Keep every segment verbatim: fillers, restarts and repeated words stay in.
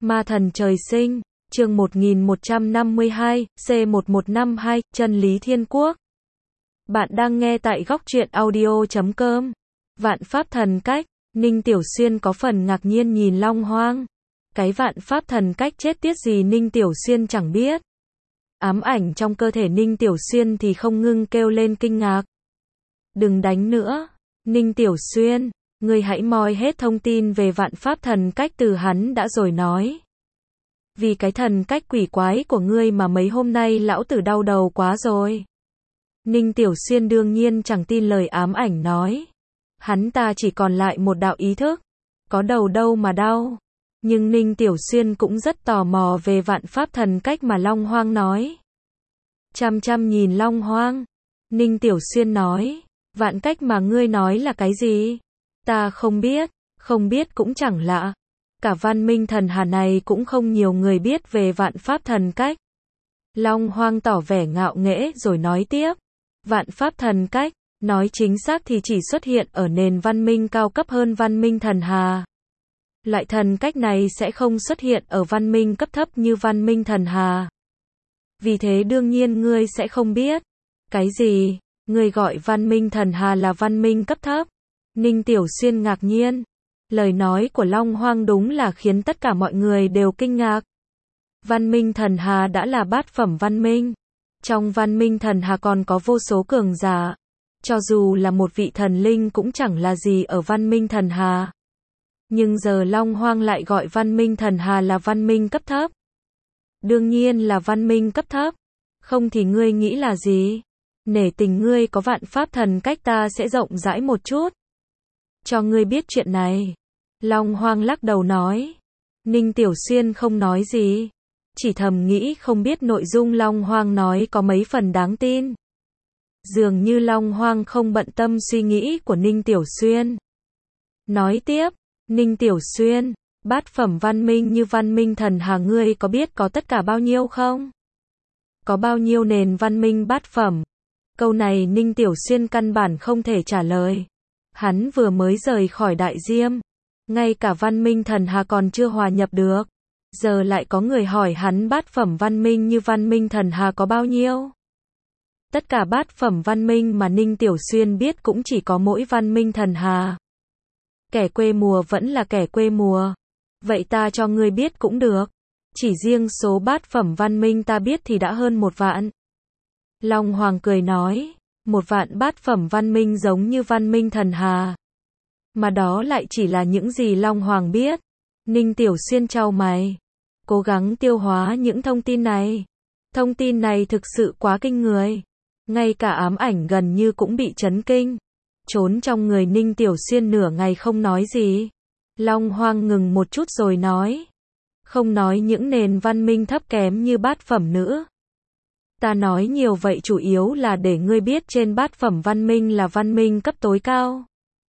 Ma thần trời sinh, chương một nghìn một trăm năm mươi hai, C một một năm hai, chân lý thiên quốc. Bạn đang nghe tại góc truyện audio chấm com. Vạn pháp thần cách, Ninh Tiểu Xuyên có phần ngạc nhiên nhìn Long Hoang. Cái vạn pháp thần cách chết tiết gì Ninh Tiểu Xuyên chẳng biết. Ám ảnh trong cơ thể Ninh Tiểu Xuyên thì không ngưng kêu lên kinh ngạc. Đừng đánh nữa, Ninh Tiểu Xuyên, ngươi hãy moi hết thông tin về vạn pháp thần cách từ hắn đã rồi nói. Vì cái thần cách quỷ quái của ngươi mà mấy hôm nay lão tử đau đầu quá rồi. Ninh Tiểu Xuyên đương nhiên chẳng tin lời ám ảnh nói. Hắn ta chỉ còn lại một đạo ý thức. Có đầu đâu mà đau. Nhưng Ninh Tiểu Xuyên cũng rất tò mò về vạn pháp thần cách mà Long Hoang nói. Chăm chăm nhìn Long Hoang. Ninh Tiểu Xuyên nói. Vạn cách mà ngươi nói là cái gì? Ta không biết. Không biết cũng chẳng lạ. Cả văn minh thần hà này cũng không nhiều người biết về vạn pháp thần cách. Long Hoang tỏ vẻ ngạo nghễ rồi nói tiếp. Vạn pháp thần cách, nói chính xác thì chỉ xuất hiện ở nền văn minh cao cấp hơn văn minh thần hà. Loại thần cách này sẽ không xuất hiện ở văn minh cấp thấp như văn minh thần hà. Vì thế đương nhiên ngươi sẽ không biết. Cái gì? Ngươi gọi văn minh thần hà là văn minh cấp thấp? Ninh Tiểu Xuyên ngạc nhiên. Lời nói của Long Hoang đúng là khiến tất cả mọi người đều kinh ngạc. Văn minh thần hà đã là bát phẩm văn minh. Trong văn minh thần hà còn có vô số cường giả. Cho dù là một vị thần linh cũng chẳng là gì ở văn minh thần hà. Nhưng giờ Long Hoang lại gọi văn minh thần hà là văn minh cấp thấp. Đương nhiên là văn minh cấp thấp. Không thì ngươi nghĩ là gì? Nể tình ngươi có vạn pháp thần cách ta sẽ rộng rãi một chút. Cho ngươi biết chuyện này. Long Hoang lắc đầu nói. Ninh Tiểu Xuyên không nói gì. Chỉ thầm nghĩ không biết nội dung Long Hoang nói có mấy phần đáng tin. Dường như Long Hoang không bận tâm suy nghĩ của Ninh Tiểu Xuyên. Nói tiếp, Ninh Tiểu Xuyên, bát phẩm văn minh như văn minh thần hà ngươi có biết có tất cả bao nhiêu không? Có bao nhiêu nền văn minh bát phẩm? Câu này Ninh Tiểu Xuyên căn bản không thể trả lời. Hắn vừa mới rời khỏi Đại Diêm. Ngay cả văn minh thần hà còn chưa hòa nhập được. Giờ lại có người hỏi hắn bát phẩm văn minh như văn minh thần hà có bao nhiêu? Tất cả bát phẩm văn minh mà Ninh Tiểu Xuyên biết cũng chỉ có mỗi văn minh thần hà. Kẻ quê mùa vẫn là kẻ quê mùa. Vậy ta cho ngươi biết cũng được. Chỉ riêng số bát phẩm văn minh ta biết thì đã hơn một vạn. Long Hoàng cười nói. Một vạn bát phẩm văn minh giống như văn minh thần hà. Mà đó lại chỉ là những gì Long Hoàng biết. Ninh Tiểu Xuyên chau mày. Cố gắng tiêu hóa những thông tin này. Thông tin này thực sự quá kinh người. Ngay cả ám ảnh gần như cũng bị chấn kinh. Trốn trong người Ninh Tiểu Xuyên nửa ngày không nói gì. Long Hoang ngừng một chút rồi nói. Không nói những nền văn minh thấp kém như bát phẩm nữa. Ta nói nhiều vậy chủ yếu là để ngươi biết trên bát phẩm văn minh là văn minh cấp tối cao.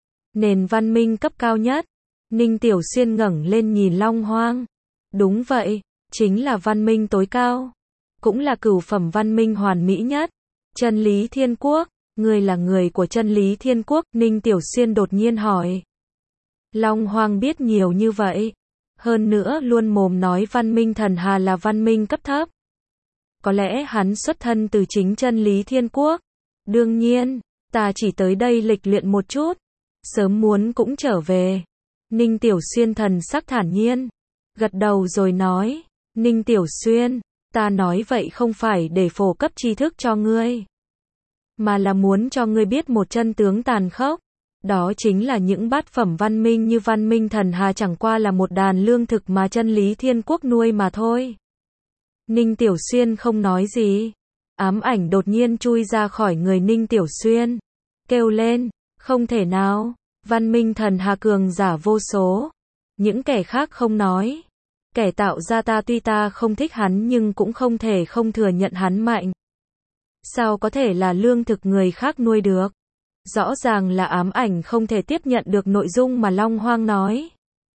Nền văn minh cấp cao nhất. Ninh Tiểu Xuyên ngẩng lên nhìn Long Hoang. Đúng vậy, chính là văn minh tối cao. Cũng là cửu phẩm văn minh hoàn mỹ nhất. Chân lý thiên quốc, ngươi là người của chân lý thiên quốc, Ninh Tiểu Xuyên đột nhiên hỏi. Long Hoang biết nhiều như vậy. Hơn nữa luôn mồm nói văn minh thần hà là văn minh cấp thấp. Có lẽ hắn xuất thân từ chính chân lý thiên quốc. Đương nhiên, ta chỉ tới đây lịch luyện một chút. Sớm muốn cũng trở về. Ninh Tiểu Xuyên thần sắc thản nhiên. Gật đầu rồi nói. Ninh Tiểu Xuyên, ta nói vậy không phải để phổ cấp tri thức cho ngươi. Mà là muốn cho ngươi biết một chân tướng tàn khốc. Đó chính là những bát phẩm văn minh như văn minh thần hà chẳng qua là một đàn lương thực mà chân lý thiên quốc nuôi mà thôi. Ninh Tiểu Xuyên không nói gì. Ám ảnh đột nhiên chui ra khỏi người Ninh Tiểu Xuyên. Kêu lên, không thể nào, văn minh thần hà cường giả vô số. Những kẻ khác không nói. Kẻ tạo ra ta tuy ta không thích hắn nhưng cũng không thể không thừa nhận hắn mạnh. Sao có thể là lương thực người khác nuôi được? Rõ ràng là ám ảnh không thể tiếp nhận được nội dung mà Long Hoang nói.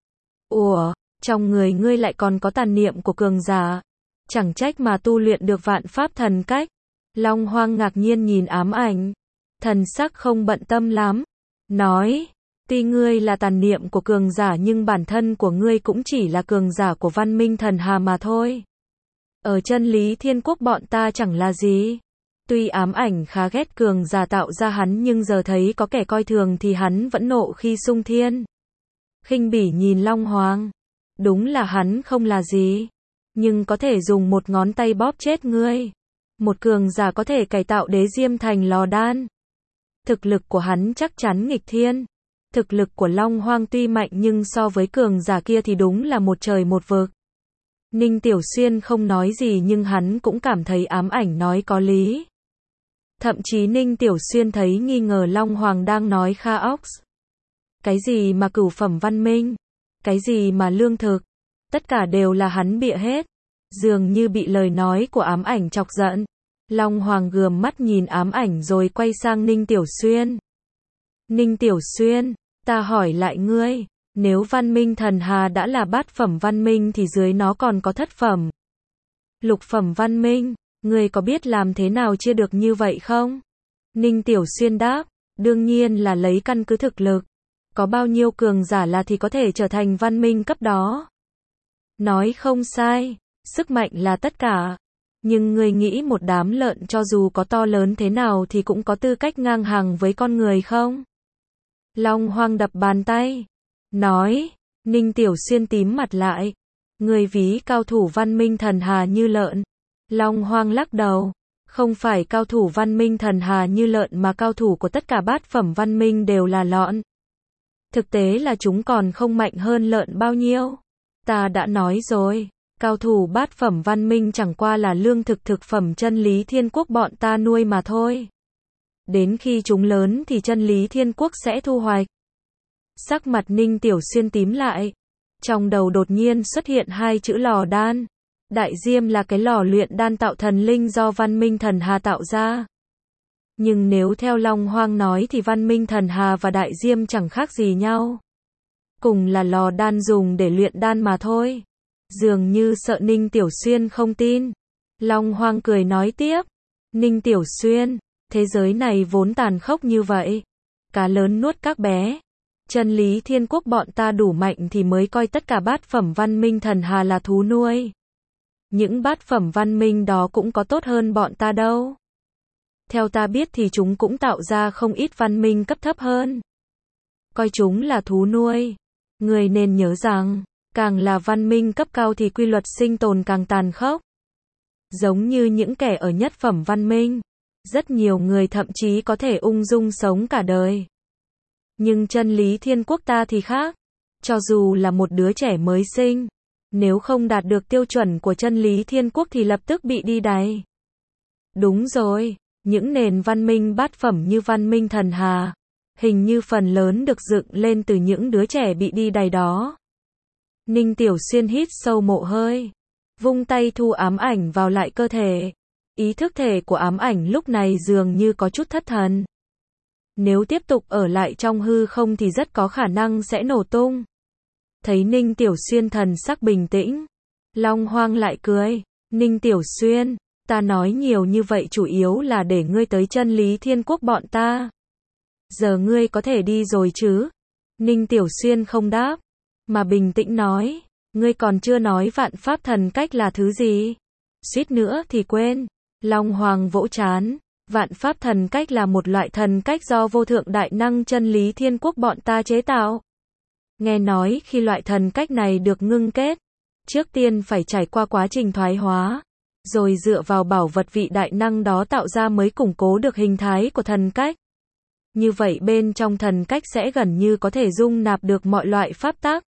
Ủa, trong người ngươi lại còn có tàn niệm của cường giả. Chẳng trách mà tu luyện được vạn pháp thần cách. Long Hoang ngạc nhiên nhìn ám ảnh. Thần sắc không bận tâm lắm. Nói, Tuy ngươi là tàn niệm của cường giả nhưng bản thân của ngươi cũng chỉ là cường giả của văn minh thần hà mà thôi. Ở chân lý thiên quốc bọn ta chẳng là gì. Tuy ám ảnh khá ghét cường giả tạo ra hắn nhưng giờ thấy có kẻ coi thường thì hắn vẫn nộ khi xung thiên. Khinh bỉ nhìn Long Hoàng. Đúng là hắn không là gì. Nhưng có thể dùng một ngón tay bóp chết ngươi. Một cường giả có thể cải tạo đế diêm thành lò đan. Thực lực của hắn chắc chắn nghịch thiên. Thực lực của Long Hoang tuy mạnh nhưng so với cường giả kia thì đúng là một trời một vực. Ninh Tiểu Xuyên không nói gì nhưng hắn cũng cảm thấy ám ảnh nói có lý. Thậm chí Ninh Tiểu Xuyên thấy nghi ngờ Long Hoàng đang nói Kha Ox. Cái gì mà cửu phẩm văn minh? Cái gì mà lương thực? Tất cả đều là hắn bịa hết. Dường như bị lời nói của ám ảnh chọc giận. Long Hoàng gườm mắt nhìn ám ảnh rồi quay sang Ninh Tiểu Xuyên. Ninh Tiểu Xuyên, ta hỏi lại ngươi, nếu văn minh thần hà đã là bát phẩm văn minh thì dưới nó còn có thất phẩm, lục phẩm văn minh, ngươi có biết làm thế nào chia được như vậy không? Ninh Tiểu Xuyên đáp, đương nhiên là lấy căn cứ thực lực. Có bao nhiêu cường giả là thì có thể trở thành văn minh cấp đó. Nói không sai, sức mạnh là tất cả. Nhưng ngươi nghĩ một đám lợn cho dù có to lớn thế nào thì cũng có tư cách ngang hàng với con người không? Long Hoang đập bàn tay. Nói, Ninh Tiểu Xuyên tím mặt lại. Ngươi ví cao thủ văn minh thần hà như lợn. Long Hoang lắc đầu. Không phải cao thủ văn minh thần hà như lợn mà cao thủ của tất cả bát phẩm văn minh đều là lợn. Thực tế là chúng còn không mạnh hơn lợn bao nhiêu. Ta đã nói rồi. Cao thủ bát phẩm văn minh chẳng qua là lương thực thực phẩm chân lý thiên quốc bọn ta nuôi mà thôi. Đến khi chúng lớn thì chân lý thiên quốc sẽ thu hoạch. Sắc mặt Ninh Tiểu Xuyên tím lại. Trong đầu đột nhiên xuất hiện hai chữ lò đan. Đại diêm là cái lò luyện đan tạo thần linh do văn minh thần hà tạo ra. Nhưng nếu theo Long Hoang nói thì văn minh thần hà và đại diêm chẳng khác gì nhau. Cùng là lò đan dùng để luyện đan mà thôi. Dường như sợ Ninh Tiểu Xuyên không tin. Long Hoang cười nói tiếp. Ninh Tiểu Xuyên, thế giới này vốn tàn khốc như vậy. Cá lớn nuốt các bé. Chân lý thiên quốc bọn ta đủ mạnh thì mới coi tất cả bát phẩm văn minh thần hà là thú nuôi. Những bát phẩm văn minh đó cũng có tốt hơn bọn ta đâu. Theo ta biết thì chúng cũng tạo ra không ít văn minh cấp thấp hơn. Coi chúng là thú nuôi. Người nên nhớ rằng, càng là văn minh cấp cao thì quy luật sinh tồn càng tàn khốc. Giống như những kẻ ở nhất phẩm văn minh, rất nhiều người thậm chí có thể ung dung sống cả đời. Nhưng chân lý thiên quốc ta thì khác. Cho dù là một đứa trẻ mới sinh, nếu không đạt được tiêu chuẩn của chân lý thiên quốc thì lập tức bị đi đày. Đúng rồi, những nền văn minh bát phẩm như văn minh thần hà, hình như phần lớn được dựng lên từ những đứa trẻ bị đi đày đó. Ninh Tiểu Xuyên hít sâu một hơi, vung tay thu ám ảnh vào lại cơ thể. Ý thức thể của ám ảnh lúc này dường như có chút thất thần. Nếu tiếp tục ở lại trong hư không thì rất có khả năng sẽ nổ tung. Thấy Ninh Tiểu Xuyên thần sắc bình tĩnh, Long Hoang lại cười. Ninh Tiểu Xuyên, ta nói nhiều như vậy chủ yếu là để ngươi tới chân lý thiên quốc bọn ta. Giờ ngươi có thể đi rồi chứ? Ninh Tiểu Xuyên không đáp, mà bình tĩnh nói, ngươi còn chưa nói vạn pháp thần cách là thứ gì? Suýt nữa thì quên. Long Hoàng vỗ trán, vạn pháp thần cách là một loại thần cách do vô thượng đại năng chân lý thiên quốc bọn ta chế tạo. Nghe nói khi loại thần cách này được ngưng kết, trước tiên phải trải qua quá trình thoái hóa, rồi dựa vào bảo vật vị đại năng đó tạo ra mới củng cố được hình thái của thần cách. Như vậy bên trong thần cách sẽ gần như có thể dung nạp được mọi loại pháp tắc.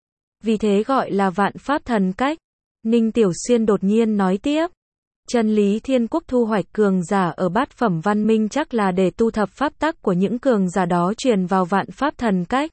Vì thế gọi là vạn pháp thần cách. Ninh Tiểu Xuyên đột nhiên nói tiếp. Chân lý thiên quốc thu hoạch cường giả ở bát phẩm văn minh chắc là để tu thập pháp tắc của những cường giả đó truyền vào vạn pháp thần cách.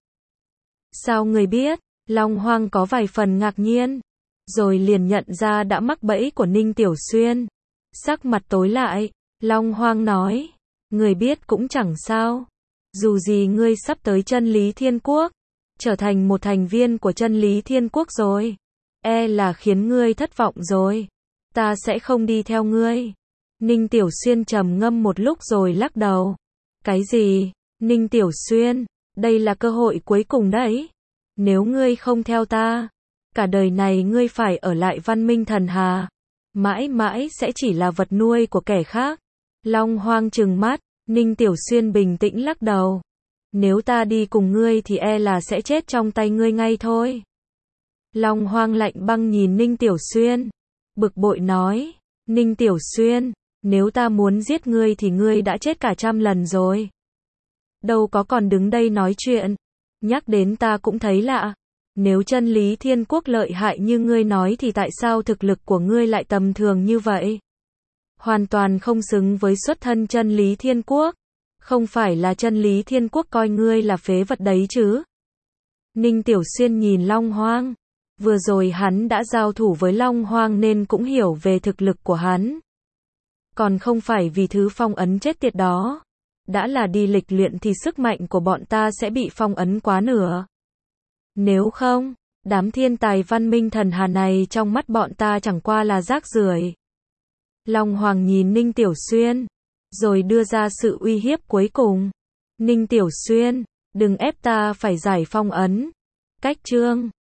Sao người biết? Long Hoang có vài phần ngạc nhiên, rồi liền nhận ra đã mắc bẫy của Ninh Tiểu Xuyên. Sắc mặt tối lại, Long Hoang nói, người biết cũng chẳng sao. Dù gì ngươi sắp tới chân lý thiên quốc, trở thành một thành viên của chân lý thiên quốc rồi. E là khiến ngươi thất vọng rồi. Ta sẽ không đi theo ngươi. Ninh Tiểu Xuyên trầm ngâm một lúc rồi lắc đầu. Cái gì? Ninh Tiểu Xuyên, Đây là cơ hội cuối cùng đấy. Nếu ngươi không theo ta, cả đời này ngươi phải ở lại văn minh thần hà. Mãi mãi sẽ chỉ là vật nuôi của kẻ khác. Long Hoang trừng mắt, Ninh Tiểu Xuyên bình tĩnh lắc đầu. Nếu ta đi cùng ngươi thì e là sẽ chết trong tay ngươi ngay thôi. Long Hoang lạnh băng nhìn Ninh Tiểu Xuyên. Bực bội nói, Ninh Tiểu Xuyên, nếu ta muốn giết ngươi thì ngươi đã chết cả trăm lần rồi. Đâu có còn đứng đây nói chuyện. Nhắc đến ta cũng thấy lạ. Nếu chân lý thiên quốc lợi hại như ngươi nói thì tại sao thực lực của ngươi lại tầm thường như vậy? Hoàn toàn không xứng với xuất thân chân lý thiên quốc. Không phải là chân lý thiên quốc coi ngươi là phế vật đấy chứ? Ninh Tiểu Xuyên nhìn Long Hoang. Vừa rồi hắn đã giao thủ với Long Hoang nên cũng hiểu về thực lực của hắn. Còn không phải vì thứ phong ấn chết tiệt đó. Đã là đi lịch luyện thì sức mạnh của bọn ta sẽ bị phong ấn quá nửa. Nếu không, đám thiên tài văn minh thần hà này trong mắt bọn ta chẳng qua là rác rưởi. Long Hoàng nhìn Ninh Tiểu Xuyên, rồi đưa ra sự uy hiếp cuối cùng. Ninh Tiểu Xuyên, đừng ép ta phải giải phong ấn. Cách chương